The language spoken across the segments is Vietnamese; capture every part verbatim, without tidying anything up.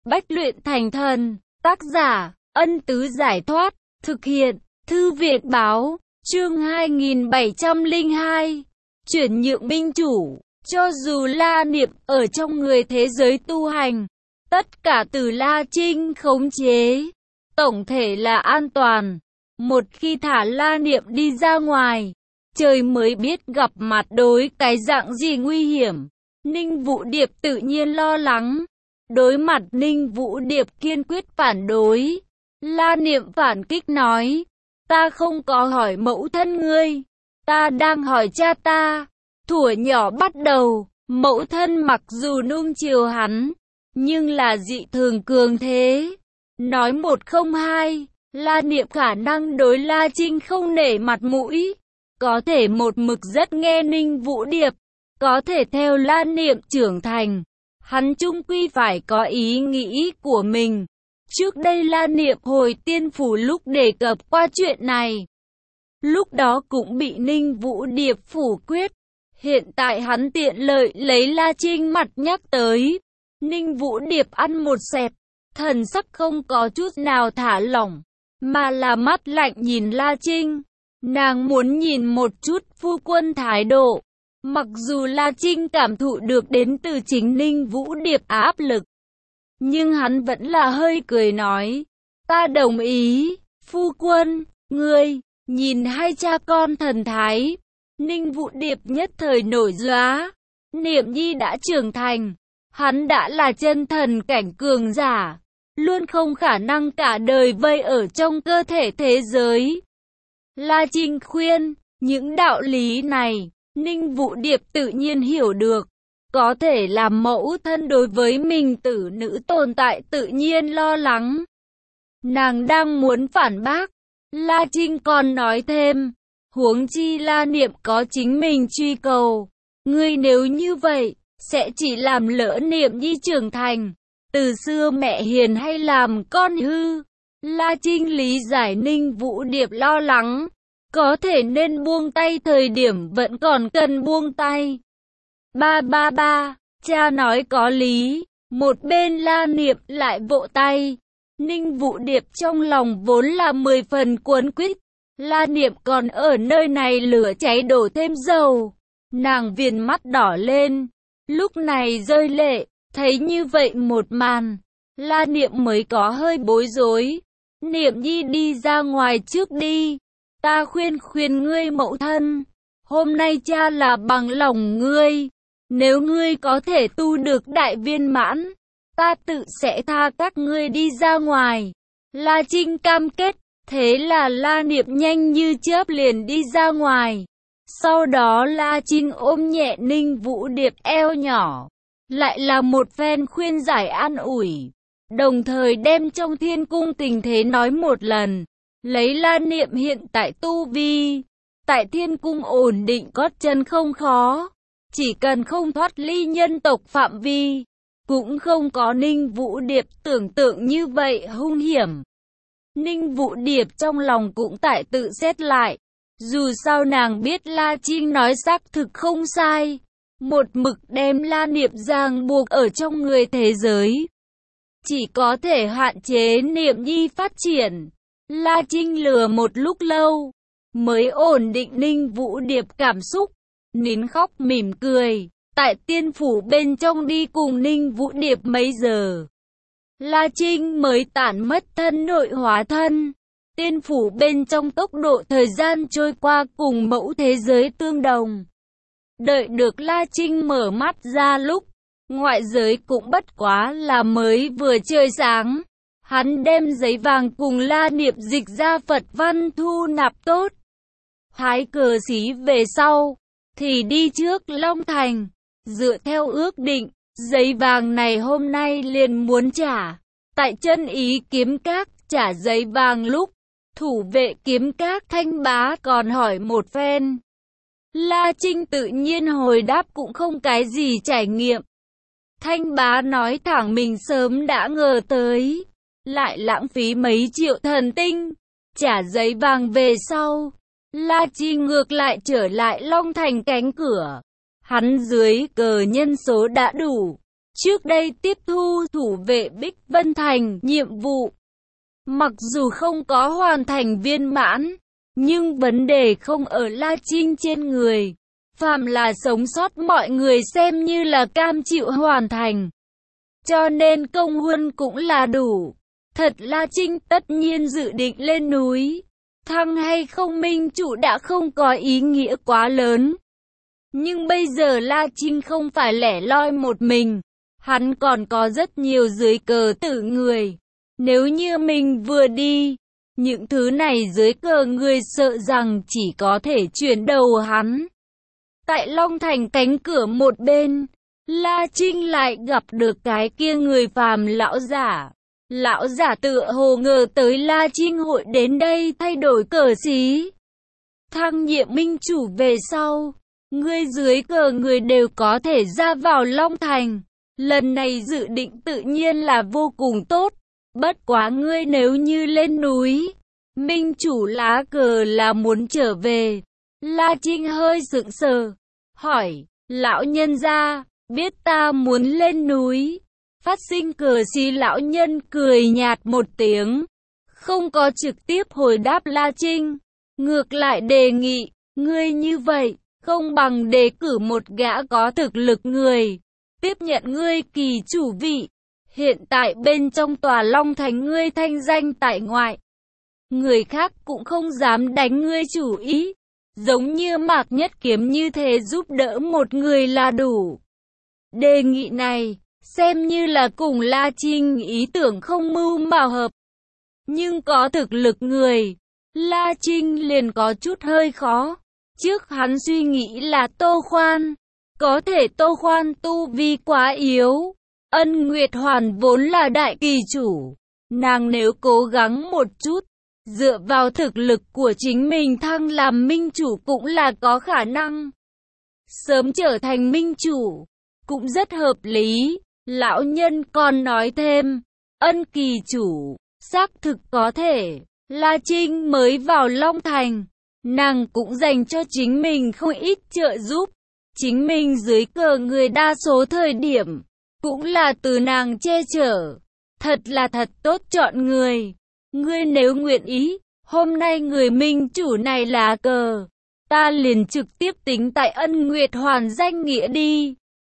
Bách luyện thành thần. Tác giả, Ân Tứ Giải Thoát. Thực hiện, Thư viện Báo. Chương hai nghìn bảy trăm lẻ hai. Chuyển nhượng minh chủ. Cho dù La Niệm ở trong người thế giới tu hành, tất cả từ La Trinh khống chế, tổng thể là an toàn. Một khi thả La Niệm đi ra ngoài, trời mới biết gặp mặt đối cái dạng gì nguy hiểm. Ninh Vũ Điệp tự nhiên lo lắng. Đối mặt Ninh Vũ Điệp kiên quyết phản đối, La Niệm phản kích nói, ta không có hỏi mẫu thân ngươi, ta đang hỏi cha ta. Thuở nhỏ bắt đầu, mẫu thân mặc dù nuông chiều hắn, nhưng là dị thường cường thế. Nói một không hai, La Niệm khả năng đối La Trinh không nể mặt mũi, có thể một mực rất nghe Ninh Vũ Điệp, có thể theo La Niệm trưởng thành, hắn chung quy phải có ý nghĩ của mình. Trước đây La Niệm hồi tiên phủ lúc đề cập qua chuyện này, lúc đó cũng bị Ninh Vũ Điệp phủ quyết. Hiện tại hắn tiện lợi lấy La Trinh mặt nhắc tới. Ninh Vũ Điệp ăn một xẹp, thần sắc không có chút nào thả lỏng, mà là mắt lạnh nhìn La Trinh. Nàng muốn nhìn một chút phu quân thái độ. Mặc dù La Trinh cảm thụ được đến từ chính Ninh Vũ Điệp áp lực, nhưng hắn vẫn là hơi cười nói, ta đồng ý, phu quân, ngươi, nhìn hai cha con thần thái. Ninh Vũ Điệp nhất thời nổi gióa. Niệm Nhi đã trưởng thành, hắn đã là chân thần cảnh cường giả, luôn không khả năng cả đời vây ở trong cơ thể thế giới. La Trinh khuyên, những đạo lý này, Ninh Vũ Điệp tự nhiên hiểu được. Có thể làm mẫu thân đối với mình tử nữ tồn tại tự nhiên lo lắng. Nàng đang muốn phản bác, La Trinh còn nói thêm, huống chi La Niệm có chính mình truy cầu. Ngươi nếu như vậy, sẽ chỉ làm lỡ Niệm Nhi trưởng thành. Từ xưa mẹ hiền hay làm con hư. La Trinh lý giải Ninh Vũ Điệp lo lắng. Có thể nên buông tay thời điểm vẫn còn cần buông tay. Ba ba ba, cha nói có lý. Một bên La Niệm lại vỗ tay. Ninh Vũ Điệp trong lòng vốn là mười phần cuốn quýt. La Niệm còn ở nơi này lửa cháy đổ thêm dầu. Nàng viền mắt đỏ lên, lúc này rơi lệ. Thấy như vậy một màn, La Niệm mới có hơi bối rối. Niệm Nhi đi ra ngoài trước đi, ta khuyên khuyên ngươi mẫu thân. Hôm nay cha là bằng lòng ngươi, nếu ngươi có thể tu được đại viên mãn, ta tự sẽ tha các ngươi đi ra ngoài. La Trinh cam kết. Thế là La Niệm nhanh như chớp liền đi ra ngoài. Sau đó La Trinh ôm nhẹ Ninh Vũ Điệp eo nhỏ, lại là một phen khuyên giải an ủi, đồng thời đem trong thiên cung tình thế nói một lần. Lấy La Niệm hiện tại tu vi, tại thiên cung ổn định gót chân không khó, chỉ cần không thoát ly nhân tộc phạm vi, cũng không có Ninh Vũ Điệp tưởng tượng như vậy hung hiểm. Ninh Vũ Điệp trong lòng cũng tại tự xét lại. Dù sao nàng biết La Trinh nói xác thực không sai. Một mực đem La Niệm ràng buộc ở trong người thế giới, chỉ có thể hạn chế Niệm Nhi phát triển. La Trinh lừa một lúc lâu, mới ổn định Ninh Vũ Điệp cảm xúc. Nín khóc mỉm cười, tại tiên phủ bên trong đi cùng Ninh Vũ Điệp mấy giờ. La Trinh mới tản mất thân nội hóa thân. Tiên phủ bên trong tốc độ thời gian trôi qua cùng mẫu thế giới tương đồng. Đợi được La Trinh mở mắt ra lúc, ngoại giới cũng bất quá là mới vừa trời sáng. Hắn đem giấy vàng cùng La Niệm dịch ra Phật văn thu nạp tốt. Hái cờ xí về sau, thì đi trước Long Thành. Dựa theo ước định, giấy vàng này hôm nay liền muốn trả. Tại Chân Ý Kiếm Các trả giấy vàng lúc, thủ vệ Kiếm Các Thanh Bá còn hỏi một phen. La Trinh tự nhiên hồi đáp cũng không cái gì trải nghiệm. Thanh Bá nói thẳng mình sớm đã ngờ tới, lại lãng phí mấy triệu thần tinh. Trả giấy vàng về sau, La Trinh ngược lại trở lại Long Thành cánh cửa. Hắn dưới cờ nhân số đã đủ, trước đây tiếp thu thủ vệ Bích Vân Thành nhiệm vụ. Mặc dù không có hoàn thành viên mãn, nhưng vấn đề không ở La Trinh trên người. Phàm là sống sót mọi người xem như là cam chịu hoàn thành. Cho nên công huân cũng là đủ. Thật La Trinh tất nhiên dự định lên núi. Thăng hay không minh chủ đã không có ý nghĩa quá lớn. Nhưng bây giờ La Trinh không phải lẻ loi một mình. Hắn còn có rất nhiều dưới cờ tử người. Nếu như mình vừa đi, những thứ này dưới cờ người sợ rằng chỉ có thể chuyển đầu hắn. Tại Long Thành cánh cửa một bên, La Trinh lại gặp được cái kia người phàm lão giả. Lão giả tựa hồ ngờ tới La Trinh hội đến đây thay đổi cờ xí. Thăng nhiệm minh chủ về sau, người dưới cờ người đều có thể ra vào Long Thành. Lần này dự định tự nhiên là vô cùng tốt. Bất quá ngươi nếu như lên núi, minh chủ lá cờ là muốn trở về. La Trinh hơi sững sờ, hỏi, lão nhân gia, biết ta muốn lên núi. Phát sinh cờ xí lão nhân cười nhạt một tiếng, không có trực tiếp hồi đáp La Trinh. Ngược lại đề nghị, ngươi như vậy, không bằng đề cử một gã có thực lực người, tiếp nhận ngươi kỳ chủ vị. Hiện tại bên trong tòa Long Thành ngươi thanh danh tại ngoại, người khác cũng không dám đánh ngươi chủ ý. Giống như Mạc Nhất Kiếm như thế giúp đỡ một người là đủ. Đề nghị này, xem như là cùng La Trinh ý tưởng không mưu mà hợp. Nhưng có thực lực người, La Trinh liền có chút hơi khó. Trước hắn suy nghĩ là Tô Khoan. Có thể Tô Khoan tu vi quá yếu. Ân Nguyệt Hoàn vốn là đại kỳ chủ. Nàng nếu cố gắng một chút, dựa vào thực lực của chính mình thăng làm minh chủ cũng là có khả năng. Sớm trở thành minh chủ, cũng rất hợp lý. Lão nhân còn nói thêm, Ân kỳ chủ, xác thực có thể. La Trinh mới vào Long Thành, nàng cũng dành cho chính mình không ít trợ giúp. Chính mình dưới cờ người đa số thời điểm, cũng là từ nàng che chở. Thật là thật tốt chọn người. Ngươi nếu nguyện ý, hôm nay người minh chủ này lá cờ, ta liền trực tiếp tính tại Ân Nguyệt Hoàn danh nghĩa đi.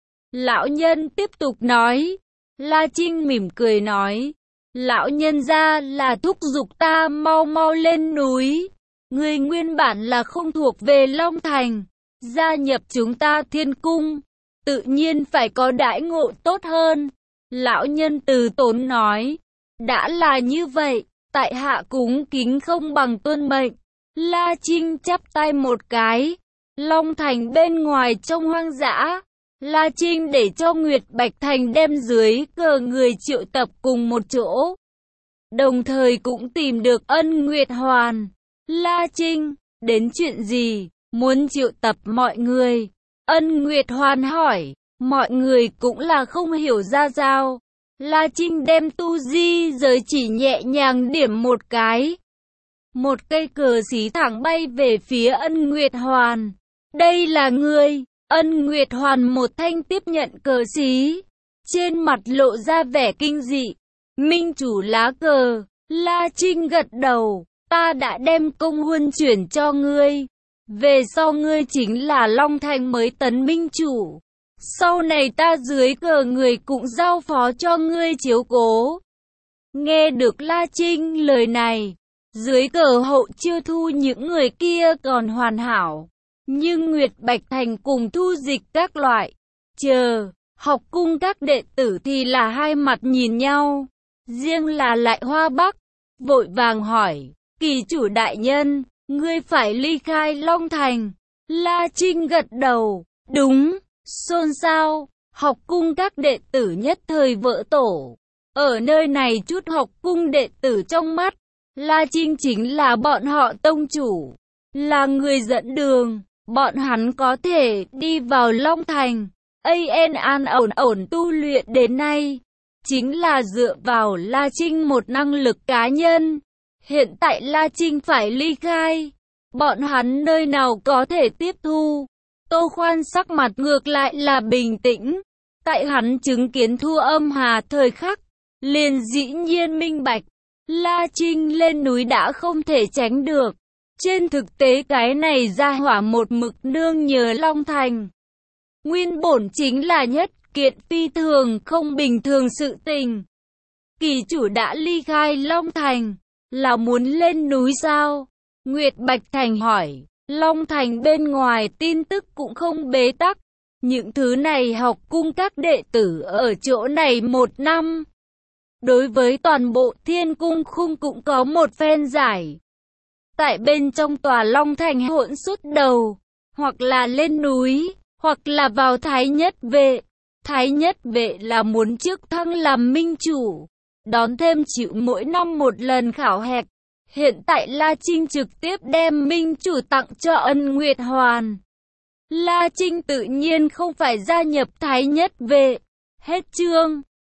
Lão nhân tiếp tục nói. La Trinh mỉm cười nói, lão nhân gia là thúc giục ta mau mau lên núi. Ngươi nguyên bản là không thuộc về Long Thành, gia nhập chúng ta Thiên Cung, tự nhiên phải có đãi ngộ tốt hơn. Lão nhân từ tốn nói, đã là như vậy, tại hạ cúng kính không bằng tuân mệnh. La Trinh chắp tay một cái. Long Thành bên ngoài trong hoang dã, La Trinh để cho Nguyệt Bạch Thành đem dưới cờ người triệu tập cùng một chỗ, đồng thời cũng tìm được Ân Nguyệt Hoàn. La Trinh, đến chuyện gì, muốn triệu tập mọi người? Ân Nguyệt Hoàn hỏi. Mọi người cũng là không hiểu ra sao. La Trinh đem tu di giới chỉ nhẹ nhàng điểm một cái. Một cây cờ xí thẳng bay về phía Ân Nguyệt Hoàn. Đây là ngươi. Ân Nguyệt Hoàn một thanh tiếp nhận cờ xí, trên mặt lộ ra vẻ kinh dị. Minh chủ lá cờ. La Trinh gật đầu. Ta đã đem công huân chuyển cho ngươi. Về sau ngươi chính là Long Thành mới tấn minh chủ. Sau này ta dưới cờ người cũng giao phó cho ngươi chiếu cố. Nghe được La Trinh lời này, dưới cờ hậu chiêu thu những người kia còn hoàn hảo. Nhưng Nguyệt Bạch Thành cùng thu dịch các loại, chờ, học cung các đệ tử thì là hai mặt nhìn nhau. Riêng là Lại Hoa Bắc, vội vàng hỏi, kỳ chủ đại nhân, ngươi phải ly khai Long Thành. La Trinh gật đầu, đúng. Xôn xao, học cung các đệ tử nhất thời vỡ tổ. Ở nơi này chút học cung đệ tử trong mắt, La Trinh chính là bọn họ tông chủ, là người dẫn đường. Bọn hắn có thể đi vào Long Thành, an an ổn ổn tu luyện đến nay, chính là dựa vào La Trinh một năng lực cá nhân. Hiện tại La Trinh phải ly khai, bọn hắn nơi nào có thể tiếp thu. Tô Khoan sắc mặt ngược lại là bình tĩnh. Tại hắn chứng kiến Thu Âm Hà thời khắc, liền dĩ nhiên minh bạch, La Trinh lên núi đã không thể tránh được. Trên thực tế cái này gia hỏa một mực nương nhờ Long Thành. Nguyên bổn chính là nhất kiện phi thường không bình thường sự tình. Kỳ chủ đã ly khai Long Thành, là muốn lên núi sao? Nguyệt Bạch Thành hỏi. Long Thành bên ngoài tin tức cũng không bế tắc. Những thứ này học cung các đệ tử ở chỗ này một năm. Đối với toàn bộ thiên cung khung cũng có một phen giải. Tại bên trong tòa Long Thành hỗn suốt đầu, hoặc là lên núi, hoặc là vào Thái Nhất Vệ. Thái Nhất Vệ là muốn trước thăng làm minh chủ, đón thêm chịu mỗi năm một lần khảo hạch. Hiện tại La Trinh trực tiếp đem minh chủ tặng cho Ân Nguyệt Hoàn. La Trinh tự nhiên không phải gia nhập Thái Nhất Vệ. Hết chương.